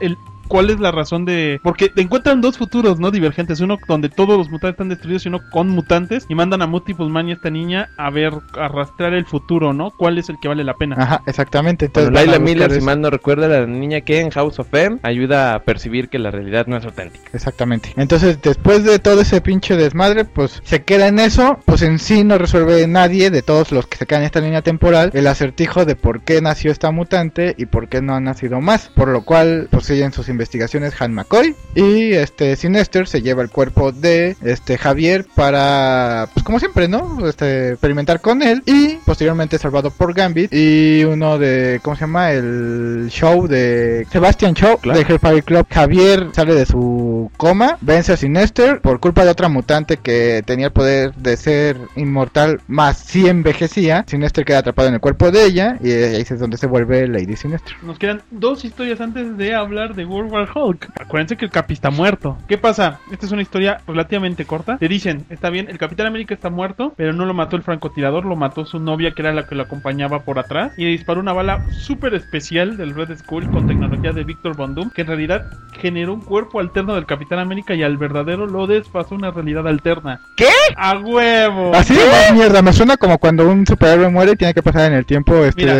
cuál es la razón de... Porque encuentran dos futuros, ¿no? Divergentes. Uno donde todos los mutantes están destruidos y uno con mutantes. Y mandan a Multiple Man y a esta niña a ver, a rastrear el futuro, ¿no? ¿Cuál es el que vale la pena? Ajá, exactamente. Entonces, Entonces, Layla Miller, si mal no recuerda, la niña que en House of M ayuda a percibir que la realidad no es auténtica. Exactamente. Entonces, después de todo ese pinche desmadre, pues se queda en eso. Pues en sí no resuelve nadie de todos los que se quedan en esta línea temporal el acertijo de por qué nació esta mutante y por qué no ha nacido más. Por lo cual, pues siguen sus investigaciones Han McCoy y Sinister se lleva el cuerpo de Javier para, pues como siempre, ¿no? Experimentar con él y posteriormente salvado por Gambit y uno de, ¿cómo se llama? El show de Sebastian Shaw, claro, de Hellfire Club. Javier sale de su coma, vence a Sinister por culpa de otra mutante que tenía el poder de ser inmortal, más si envejecía. Sinister queda atrapado en el cuerpo de ella y ahí es donde se vuelve Lady Sinister. Nos quedan dos historias antes de hablar de World War Hulk. Acuérdense que el Capi está muerto. ¿Qué pasa? Esta es una historia relativamente corta. Te dicen, está bien, el Capitán América está muerto, pero no lo mató el francotirador, lo mató su novia, que era la que lo acompañaba por atrás, y le disparó una bala súper especial del Red Skull con tecnología de Victor Von Doom, que en realidad generó un cuerpo alterno del Capitán América y al verdadero lo desfasó una realidad alterna. ¿Qué? ¡A huevo! Así de más mierda, me suena como cuando un superhéroe muere y tiene que pasar en el tiempo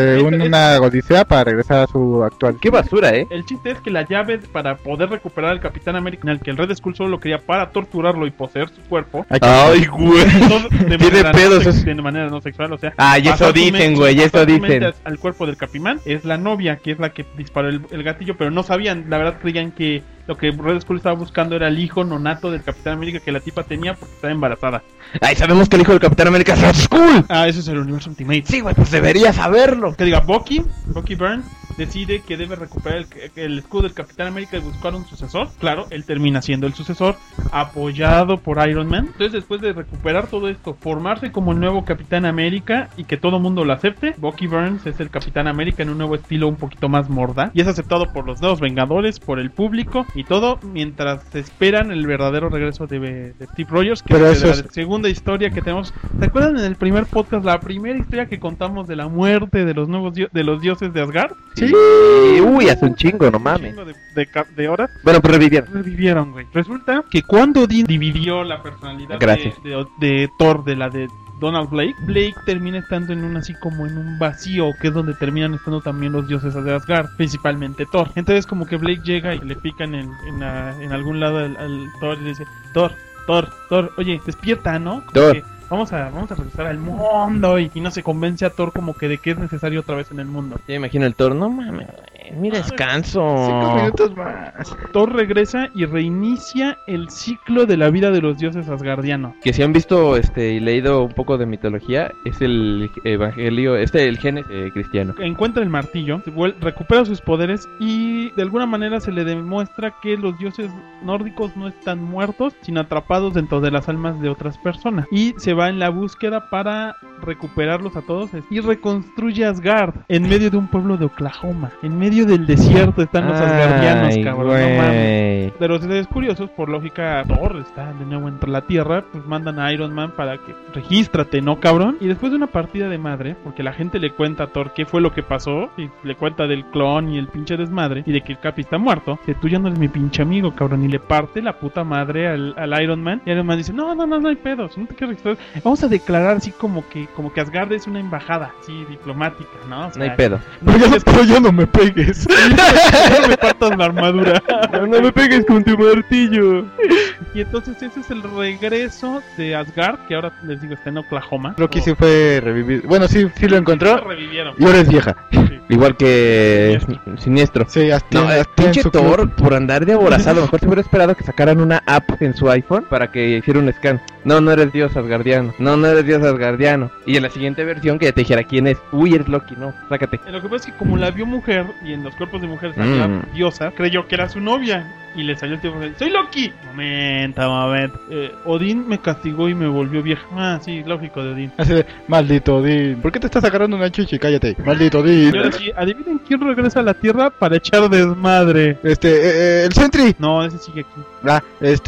una odisea para regresar a su actual. ¡Qué basura, El chiste es que la llave para poder recuperar al Capitán América, en el que el Red Skull solo lo quería para torturarlo y poseer su cuerpo. ¡Ay, güey! Tiene pedos. De manera no sexual, o sea. Ah, y eso dicen, güey, eso dicen. Al cuerpo del Capimán es la novia, que es la que disparó el gatillo, pero no sabían, la verdad creían que lo que Red Skull estaba buscando era el hijo nonato del Capitán América que la tipa tenía porque estaba embarazada. Ay, sabemos que el hijo del Capitán América es Red Skull. Ah, eso es el universo Ultimate. Sí, güey, pues debería saberlo. Que diga, Bucky Barnes decide que debe recuperar el escudo del Capitán América y buscar un sucesor. Claro, él termina siendo el sucesor, apoyado por Iron Man. Entonces, después de recuperar todo esto, formarse como el nuevo Capitán América y que todo mundo lo acepte, Bucky Barnes es el Capitán América en un nuevo estilo un poquito más mordaz y es aceptado por los nuevos Vengadores, por el público y todo, mientras esperan el verdadero regreso de Steve Rogers, que es la segunda historia que tenemos. ¿Se acuerdan en el primer podcast, la primera historia que contamos de la muerte de los nuevos de los dioses de Asgard? Sí. Uy, hace un chingo, no mames. Un chingo de horas. Bueno, pues revivieron, güey. Resulta que cuando Odin dividió la personalidad de Thor de la de Donald Blake termina estando en así como en un vacío, que es donde terminan estando también los dioses de Asgard, principalmente Thor. Entonces como que Blake llega y le pican en algún lado al Thor y le dice, Thor, oye, despierta, ¿no? Thor. Vamos a regresar al mundo y no se convence a Thor como que de que es necesario otra vez en el mundo. Ya imagino el Thor, no mames, mi descanso. 5 minutos más. Thor regresa y reinicia el ciclo de la vida de los dioses asgardianos. Que si han visto y leído un poco de mitología, es el evangelio, el Génesis cristiano. Encuentra el martillo, recupera sus poderes y de alguna manera se le demuestra que los dioses nórdicos no están muertos, sino atrapados dentro de las almas de otras personas. Y se va en la búsqueda para recuperarlos a todos y reconstruye Asgard en medio de un pueblo de Oklahoma. En medio del desierto están los asgardianos, cabrón. No mames. De los seres curiosos, por lógica, Thor está de nuevo entre la tierra, pues mandan a Iron Man para que regístrate, ¿no, cabrón? Y después de una partida de madre, porque la gente le cuenta a Thor qué fue lo que pasó, y le cuenta del clon y el pinche desmadre, y de que el Capi está muerto, que tú ya no eres mi pinche amigo, cabrón, y le parte la puta madre al Iron Man, y Iron Man dice, no hay pedo, si no te quieres registrar, vamos a declarar así como que Asgard es una embajada, así, diplomática, ¿no? O sea, no hay pedo. Pero ya no me pegues. No me partas la armadura. No me pegues con tu martillo. Y entonces ese es el regreso de Asgard, que ahora les digo está en Oklahoma. Loki sí fue revivido. Bueno, sí lo encontró. Revivieron. Y ahora es vieja. Sí. Igual que Siniestro. Sí, hasta pinche Thor, por andar de aborazado. A lo mejor se hubiera esperado que sacaran una app en su iPhone para que hiciera un scan. No eres dios asgardiano. No eres dios asgardiano. Y en la siguiente versión que ya te dijera quién es. Uy, eres Loki, no, sácate. Lo que pasa es que como la vio mujer y en los cuerpos de mujer salía diosa, creyó que era su novia. Y le salió el tipo de ¡soy Loki! Momento. Odín me castigó y me volvió vieja. Ah, sí, lógico de Odín. Así de, maldito Odín, ¿por qué te estás agarrando una chichi? Cállate, maldito Odín. Y ahora sí, adivinen quién regresa a la Tierra para echar desmadre. El Sentry. No, ese sigue aquí. Ah,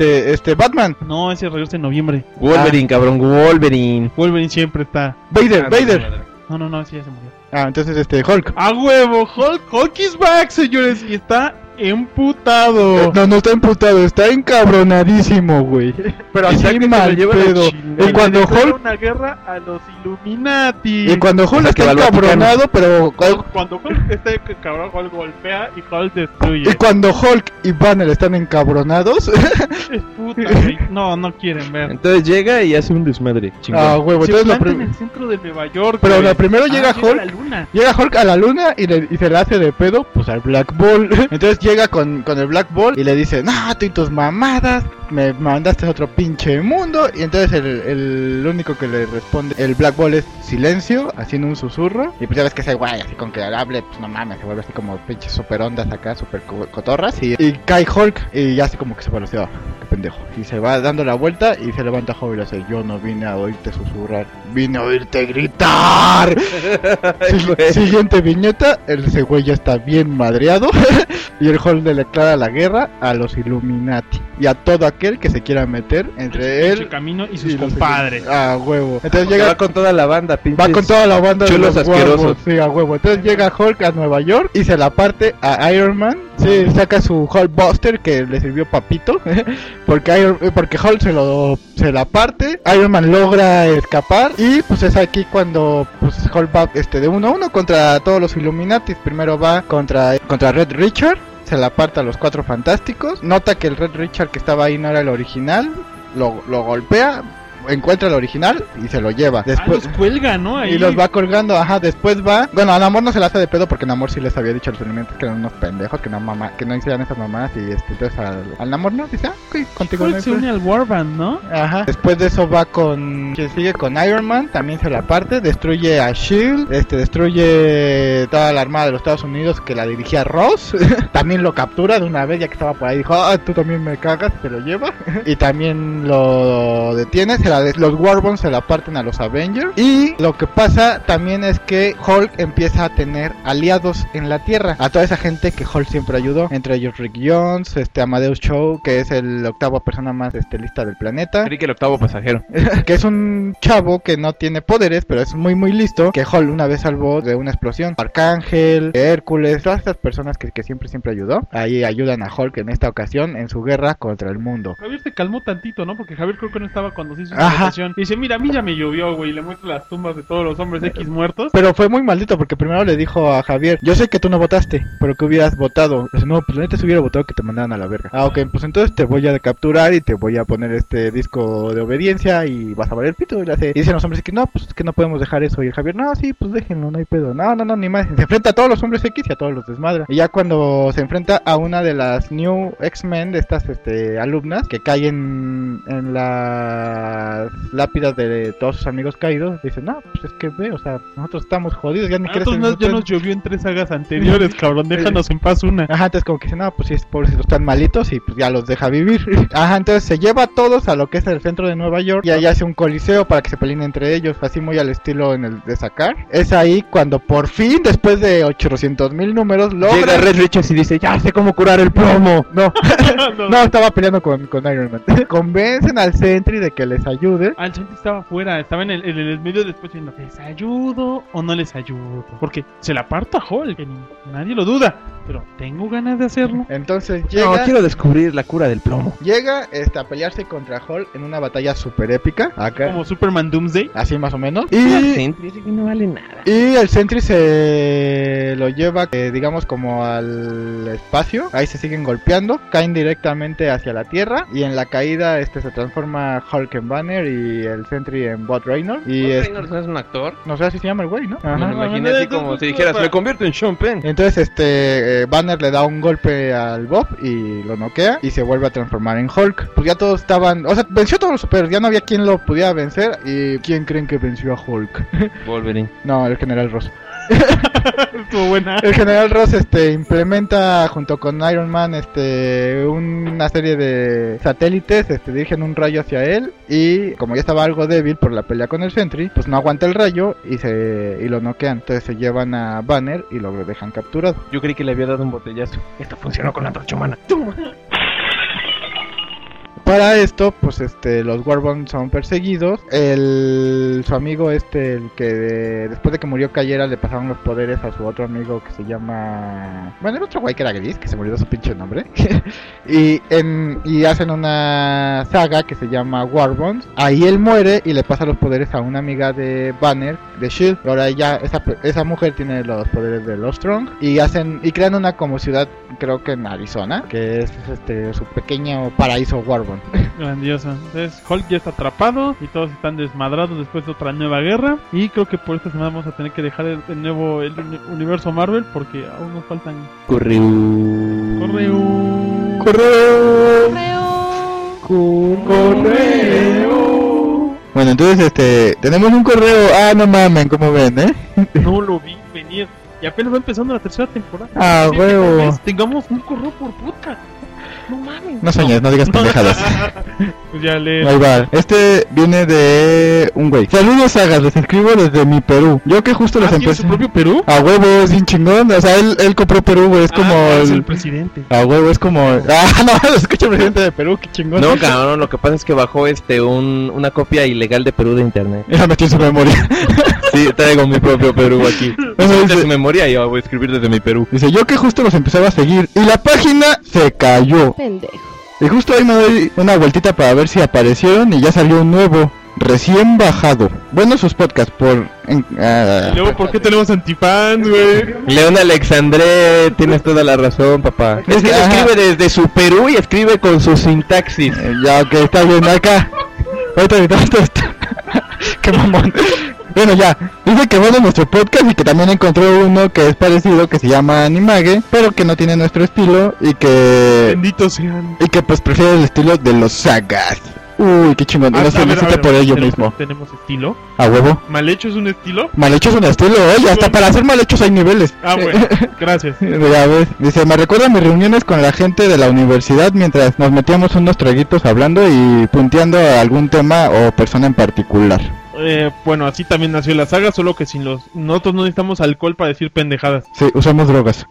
Batman. No, ese regresa en noviembre. Wolverine, cabrón, Wolverine. Wolverine siempre está. Vader. No, ese ya se murió. Ah, entonces Hulk. ¡A huevo! Hulk is back, señores. Y está emputado. No está emputado, está encabronadísimo, güey. Pero así mal pedo. Y cuando Hulk... una guerra a los Illuminati. Y cuando Hulk sea, que está va al encabronado, pero... Cuando Hulk está cabrón, Hulk golpea y Hulk destruye. Y cuando Hulk y Banner están encabronados... Es puta, güey. No quieren ver. Entonces llega y hace un desmadre. Chingón. Ah, huevo, Se entonces planta en el centro de Nueva York. Pero güey. lo primero llega llega a Hulk. la luna. Llega Hulk a la luna y se le hace de pedo, pues al Black Ball. Entonces llega con el Black Ball y le dice, no, tú y tus mamadas, me mandaste a otro pinche mundo. Y entonces el único que le responde, el Black Ball, es silencio, haciendo un susurro. Y pues ya ves que ese guay, así con que hable, pues no mames, se vuelve así como pinches super ondas acá, super cotorras. Y cae Hulk y ya así como que se vuelve así, oh, qué pendejo. Y se va dando la vuelta y se levanta Hulk y le dice, yo no vine a oírte susurrar, vine a oírte gritar. Siguiente viñeta, ese güey ya está bien madreado. Y el Hulk le declara la guerra a los Illuminati y a todo aquel que se quiera meter entre él camino y sus compadres. A huevo. Entonces Porque llega va con toda la banda, pinches. Va con toda la banda de chulos los asquerosos. guapos, sí, a huevo. Entonces llega Hulk a Nueva York y se la parte a Iron Man. Sí, saca su Hulk Buster que le sirvió papito. porque Hulk se la parte. Iron Man logra escapar. Y pues es aquí cuando pues Hulk va de 1-1 contra todos los Illuminati. Primero va contra Red Richard. Se la parte a los Cuatro Fantásticos. Nota que el Red Richard que estaba ahí no era el original. Lo golpea. Encuentra el original y se lo lleva. Después los cuelga, ¿no? Ahí. Y los va colgando, ajá. Después va. Bueno, a Namor no se la hace de pedo porque Namor sí les había dicho a los elementos que eran unos pendejos, que no hicieran esas mamadas. Y entonces al Namor no dice, ok, contigo no hay se une al Warband, ¿no? Ajá. Después de eso va con quien sigue con Iron Man, también se la parte, destruye a Shield, destruye toda la armada de los Estados Unidos que la dirigía Ross. También lo captura de una vez ya que estaba por ahí, dijo, tú también me cagas, se lo lleva. Y también lo detiene. Los Warbonds se la parten a los Avengers. Y lo que pasa también es que Hulk empieza a tener aliados en la Tierra, a toda esa gente que Hulk siempre ayudó, entre ellos Rick Jones, Amadeus Cho, que es el octavo persona más lista del planeta. Creí que el octavo pasajero. Que es un chavo que no tiene poderes, pero es muy muy listo, que Hulk una vez salvó de una explosión. Arcángel, Hércules, todas estas personas que siempre ayudó, ahí ayudan a Hulk en esta ocasión en su guerra contra el mundo. Javier se calmó tantito, ¿no? Porque Javier creo que no estaba cuando se hizo una votación. Y dice, mira, a mí ya me llovió, güey, y le muestra las tumbas de todos los hombres X muertos. Pero fue muy maldito porque primero le dijo a Javier, yo sé que tú no votaste, pero que hubieras votado. Dice, no, pues la neta se hubiera votado que te mandaran a la verga. Ah, ok, pues entonces te voy a capturar y te voy a poner este disco de obediencia y vas a valer pito. Y dicen los hombres que no, pues es que no podemos dejar eso. Y el Javier, no, sí, pues déjenlo, no hay pedo. No, ni más. Se enfrenta a todos los hombres X y a todos los desmadra. Y ya cuando se enfrenta a una de las New X-Men, de estas alumnas, que caen en las lápidas de todos sus amigos caídos, dicen, no, pues es que ve, o sea, nosotros estamos jodidos, ya ni crecen. Ya nos llovió en 3 sagas anteriores, cabrón, déjanos en paz una. Ajá, entonces como que dicen, no, pues sí, pobrecitos están malitos y pues ya los deja vivir. Ajá, entonces se lleva a todos a lo que es el centro de Nueva York y ahí hace un coliseo para que se peleen entre ellos, así muy al estilo de Sakar. Es ahí cuando por fin, después de 800,000 números, llega Red Richards y dice, ya sé cómo curar el plomo. No, estaba peleando con Iron Man. Convencen al Sentry de que les ayude. El Sentry estaba afuera, estaba en el medio después diciendo, ¿les ayudo o no les ayudo? Porque se la parto a Hulk, que nadie lo duda, pero tengo ganas de hacerlo. Entonces llega... No, quiero descubrir la cura del plomo. Llega a pelearse contra Hulk en una batalla super épica. Acá. Como Superman Doomsday. Así más o menos. Y el Sentry no vale nada. Y el Sentry se lo lleva, digamos, como al espacio. Ahí se siguen golpeando. Caen directamente hacia la Tierra. Y en la caída se transforma Hulk en Banner y el Sentry en Bob Reynolds. Y Reynolds no es un actor. No sé si se llama el güey, ¿no? Ajá. Me lo imaginé así como si dijeras, me convierto en Sean Penn. Entonces Banner le da un golpe al Bob y lo noquea y se vuelve a transformar en Hulk. Pues ya todos estaban, o sea, venció a todos los superhéroes, ya no había quien lo pudiera vencer. ¿Y quién creen que venció a Hulk? Wolverine. No, el General Ross. Estuvo buena. El General Ross implementa junto con Iron Man una serie de satélites, dirigen un rayo hacia él y como ya estaba algo débil por la pelea con el Sentry, pues no aguanta el rayo y lo noquean. Entonces se llevan a Banner y lo dejan capturado. Yo creí que le había dado un botellazo. Esto funcionó con la antorcha humana. para esto, pues los Warbonds son perseguidos. Su amigo el que después de que murió Cayera le pasaron los poderes a su otro amigo que se llama... Bueno, el otro güey que era gris, que se murió de su pinche nombre. y hacen una saga que se llama Warbonds. Ahí él muere y le pasa los poderes a una amiga de Banner, de S.H.I.E.L.D. Ahora esa mujer tiene los poderes de los Strong y crean una como ciudad, creo que en Arizona, que es su pequeño paraíso Warbond. Grandioso. Entonces Hulk ya está atrapado y todos están desmadrados después de otra nueva guerra. Y creo que por esta semana vamos a tener que dejar de nuevo el universo Marvel porque aún nos faltan... Correo. Bueno, entonces tenemos un correo. Ah, no mamen, ¿cómo ven, No lo vi venir. Y apenas va empezando la tercera temporada. Ah, huevo. Tengamos un correo por podcast. No mames. No sueñes, no digas pendejadas. Pues ya le... Ahí va. Viene de un güey. Saludos, sagas, les escribo desde mi Perú. Yo que justo los empecé. ¿Tiene su propio Perú? A huevo, es bien chingón. O sea, él compró Perú, güey. Es como es el presidente. A huevo, es como... Ah, no, lo escucha el presidente de Perú, qué chingón. No, cabrón, lo que pasa es que bajó una copia ilegal de Perú de internet. Ya metió en su memoria. Sí, traigo mi propio Perú aquí. Bueno, de su memoria y yo voy a escribir desde mi Perú. Dice, yo que justo los empezaba a seguir y la página se cayó. Pendejo. Y justo ahí me doy una vueltita para ver si aparecieron y ya salió un nuevo, recién bajado. Bueno, sus podcasts Y luego, ¿por qué tenemos antifans, güey? León Alexandre, tienes toda la razón, papá. Es que escribe desde su Perú y escribe con su sintaxis. Ya, ok, está bien, acá. Ahorita esto. Qué mamón. Bueno, ya, dice que bueno nuestro podcast y que también encontró uno que es parecido, que se llama Animage, pero que no tiene nuestro estilo y que... Benditos sean. Y que pues prefiere el estilo de los sagas. Uy, qué chingón, no se necesita por ello mismo. ¿Tenemos estilo? A huevo. ¿Mal hecho es un estilo? Mal hecho es un estilo, oye, hasta para hacer mal hechos hay niveles. Ah, bueno, gracias. Ya ves, dice, me recuerda mis reuniones con la gente de la universidad mientras nos metíamos unos traguitos hablando y punteando a algún tema o persona en particular. Bueno, así también nació la saga, solo que nosotros no necesitamos alcohol para decir pendejadas. Sí, usamos drogas.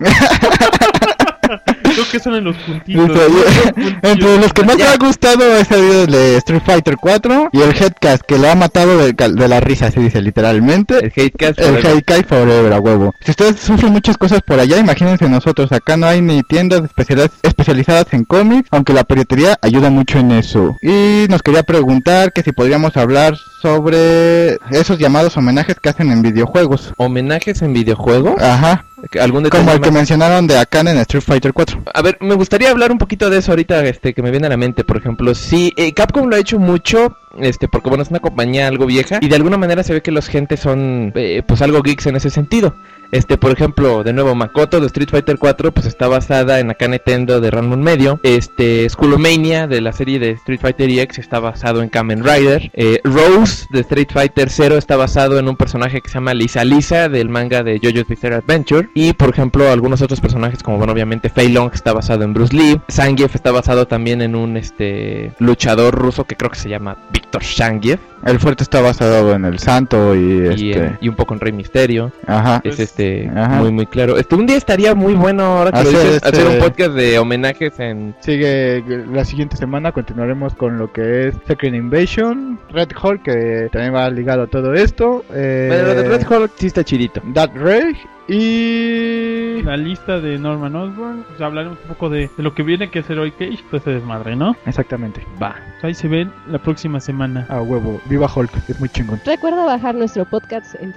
Creo que son en los puntitos. Entre los que más me ha gustado es el de Street Fighter 4 y el Headcast, que lo ha matado de la risa, así dice literalmente. El Headcast Forever, a huevo. Si ustedes sufren muchas cosas por allá, imagínense nosotros. Acá no hay ni tiendas especializadas en cómics, aunque la piratería ayuda mucho en eso. Y nos quería preguntar que si podríamos hablar sobre esos llamados homenajes que hacen en videojuegos. ¿Homenajes en videojuegos? Ajá. Como el que mencionaron de Akane en Street Fighter 4. A ver, me gustaría hablar un poquito de eso ahorita, que me viene a la mente. Por ejemplo, sí, Capcom lo ha hecho mucho, porque bueno, es una compañía algo vieja y de alguna manera se ve que los gentes son, pues algo geeks en ese sentido. Por ejemplo, de nuevo, Makoto de Street Fighter 4 pues está basada en Akane Tendo de Ranma medio. Skullomania de la serie de Street Fighter EX está basado en Kamen Rider. Rose de Street Fighter 0 está basado en un personaje que se llama Lisa Lisa del manga de JoJo's Bizarre Adventure. Y por ejemplo, algunos otros personajes como bueno, obviamente Fei Long está basado en Bruce Lee. Zangief está basado también en un luchador ruso que creo que se llama Víctor Zangief. El fuerte está basado en el Santo y un poco en Rey Misterio. Ajá. Es muy muy claro. Un día estaría muy bueno ahora que lo dices, hacer un podcast de homenajes en... Sigue la siguiente semana, continuaremos con lo que es Secret Invasion, Red Hulk, que también va ligado a todo esto. Bueno, lo de Red Hulk sí está chidito. That Ray y la lista de Norman Osborn. O sea, hablaremos un poco de lo que viene que hacer hoy Cage, pues se desmadre, ¿no? Exactamente. Va. Ahí se ven la próxima semana. A huevo. Viva Hulk, es muy chingón. Recuerda bajar nuestro podcast en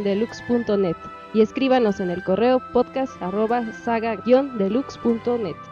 www.saga-deluxe.net y escríbanos en el correo podcast@saga-deluxe.net.